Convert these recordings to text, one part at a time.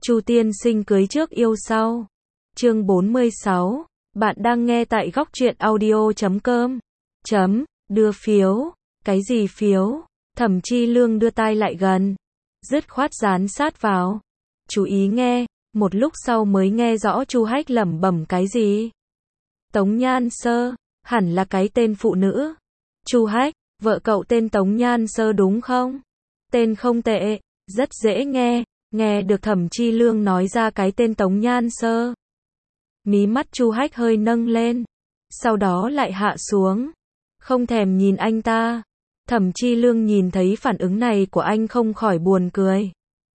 Chu tiên sinh cưới trước yêu sau. Chương 46. Bạn đang nghe tại góc truyện audio.com. Đưa phiếu. Cái gì phiếu? Thẩm Chi Lương đưa tai lại gần, dứt khoát dán sát vào. Chú ý nghe. Một lúc sau mới nghe rõ Chu Hách lẩm bẩm cái gì. Tống Nhan Sơ, hẳn là cái tên phụ nữ. Chu Hách, vợ cậu tên Tống Nhan Sơ đúng không? Tên không tệ, rất dễ nghe. Nghe được Thẩm Chi Lương nói ra cái tên Tống Nhan Sơ, mí mắt Chu Hách hơi nâng lên, sau đó lại hạ xuống, không thèm nhìn anh ta. Thẩm Chi Lương nhìn thấy phản ứng này của anh không khỏi buồn cười.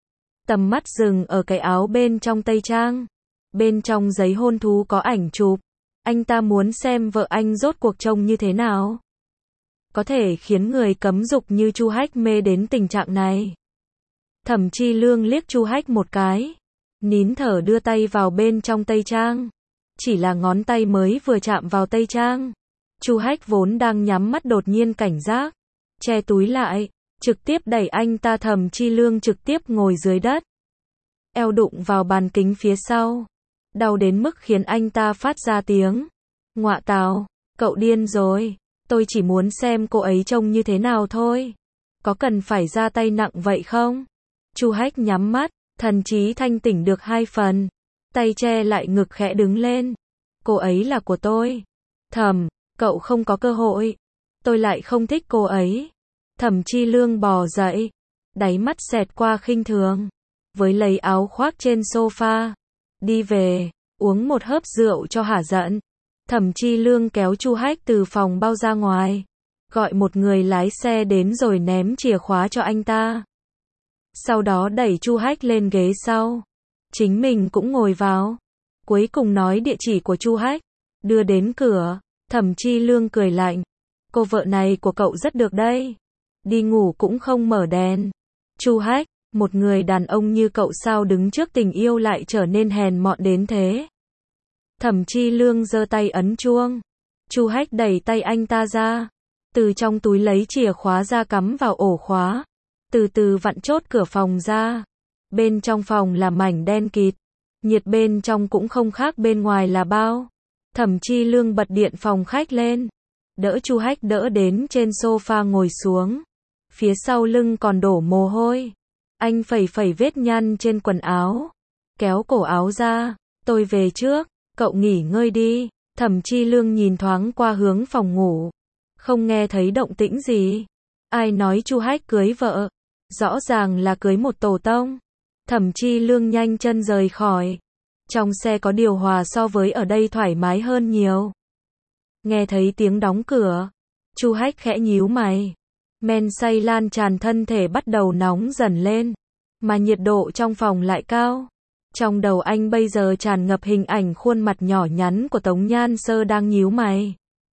Tầm mắt dừng ở cái áo bên trong tây trang. Bên trong giấy hôn thú có ảnh chụp. Anh ta muốn xem vợ anh rốt cuộc trông như thế nào. Có thể khiến người cấm dục như Chu Hách mê đến tình trạng này. Thẩm Chi Lương liếc Chu Hách một cái, nín thở đưa tay vào bên trong tây trang. Chỉ là ngón tay mới vừa chạm vào tây trang, Chu Hách vốn đang nhắm mắt đột nhiên cảnh giác, che túi lại, trực tiếp đẩy anh ta. Thẩm Chi Lương trực tiếp ngồi dưới đất, eo đụng vào bàn kính phía sau, đau đến mức khiến anh ta phát ra tiếng ngọa tào. Cậu điên rồi, tôi chỉ muốn xem cô ấy trông như thế nào thôi. Có cần phải ra tay nặng vậy không? Chu Hách nhắm mắt, thần trí thanh tỉnh được 2 phần, tay che lại ngực khẽ đứng lên. Cô ấy là của tôi. Thẩm, cậu không có cơ hội. Tôi lại không thích cô ấy. Thẩm Chi Lương bò dậy, đáy mắt xẹt qua khinh thường, với lấy áo khoác trên sofa, đi về, uống một hớp rượu cho hả giận. Thẩm Chi Lương kéo Chu Hách từ phòng bao ra ngoài, gọi một người lái xe đến rồi ném chìa khóa cho anh ta. Sau đó đẩy Chu Hách lên ghế sau, chính mình cũng ngồi vào. Cuối cùng nói địa chỉ của Chu Hách, đưa đến cửa. Thẩm Chi Lương cười lạnh, cô vợ này của cậu rất được đây, đi ngủ cũng không mở đèn. Chu Hách, một người đàn ông như cậu sao đứng trước tình yêu lại trở nên hèn mọn đến thế? Thẩm Chi Lương giơ tay ấn chuông. Chu Hách đẩy tay anh ta ra, từ trong túi lấy chìa khóa ra cắm vào ổ khóa, từ từ vặn chốt cửa phòng ra. Bên trong phòng là mảnh đen kịt, nhiệt bên trong cũng không khác bên ngoài là bao. Thẩm Chi Lương bật điện phòng khách lên, đỡ Chu Hách đỡ đến trên sofa ngồi xuống, phía sau lưng còn đổ mồ hôi. Anh phẩy phẩy vết nhăn trên quần áo, kéo cổ áo ra. Tôi về trước, cậu nghỉ ngơi đi. Thẩm Chi Lương nhìn thoáng qua hướng phòng ngủ, không nghe thấy động tĩnh gì. Ai nói Chu Hách cưới vợ? Rõ ràng là cưới một tổ tông. Thẩm Chi Lương nhanh chân rời khỏi. Trong xe có điều hòa so với ở đây thoải mái hơn nhiều. Nghe thấy tiếng đóng cửa, Chu Hách khẽ nhíu mày. Men say lan tràn thân thể bắt đầu nóng dần lên, mà nhiệt độ trong phòng lại cao. Trong đầu anh bây giờ tràn ngập hình ảnh khuôn mặt nhỏ nhắn của Tống Nhan Sơ đang nhíu mày,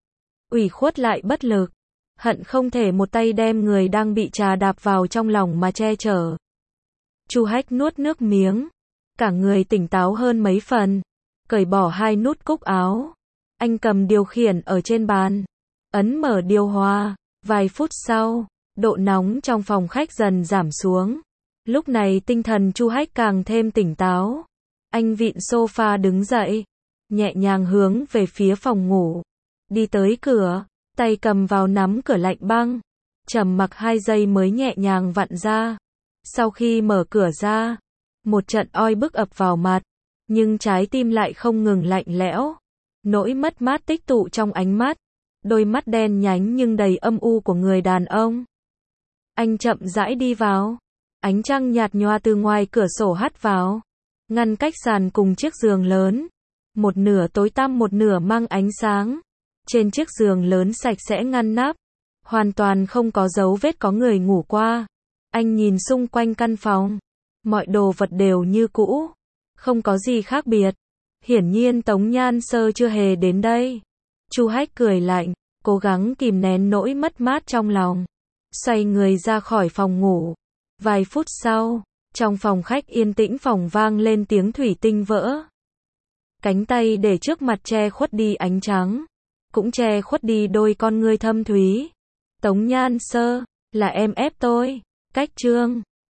ủy khuất lại bất lực, hận không thể một tay đem người đang bị trà đạp vào trong lòng mà che chở. Chu Hách nuốt nước miếng, cả người tỉnh táo hơn mấy phần, cởi bỏ 2 nút cúc áo. Anh cầm điều khiển ở trên bàn, ấn mở điều hòa. Vài phút sau, độ nóng trong phòng khách dần giảm xuống. Lúc này tinh thần Chu Hách càng thêm tỉnh táo. Anh vịn sofa đứng dậy, nhẹ nhàng hướng về phía phòng ngủ, đi tới cửa, tay cầm vào nắm cửa lạnh băng, trầm mặc 2 giây mới nhẹ nhàng vặn ra. Sau khi mở cửa ra, một trận oi bức ập vào mặt, nhưng trái tim lại không ngừng lạnh lẽo. Nỗi mất mát tích tụ trong ánh mắt, đôi mắt đen nhánh nhưng đầy âm u của người đàn ông. Anh chậm rãi đi vào, ánh trăng nhạt nhòa từ ngoài cửa sổ hắt vào, ngăn cách sàn cùng chiếc giường lớn. Một nửa tối tăm một nửa mang ánh sáng. Trên chiếc giường lớn sạch sẽ ngăn nắp, hoàn toàn không có dấu vết có người ngủ qua. Anh nhìn xung quanh căn phòng, mọi đồ vật đều như cũ, không có gì khác biệt. Hiển nhiên Tống Nhan Sơ chưa hề đến đây. Chu Hách cười lạnh, cố gắng kìm nén nỗi mất mát trong lòng, xoay người ra khỏi phòng ngủ. Vài phút sau, trong phòng khách yên tĩnh phòng vang lên tiếng thủy tinh vỡ. Cánh tay để trước mặt che khuất đi ánh trắng, cũng che khuất đi đôi con ngươi thâm thúy. Tống Nhan Sơ, là em ép tôi. Cách chương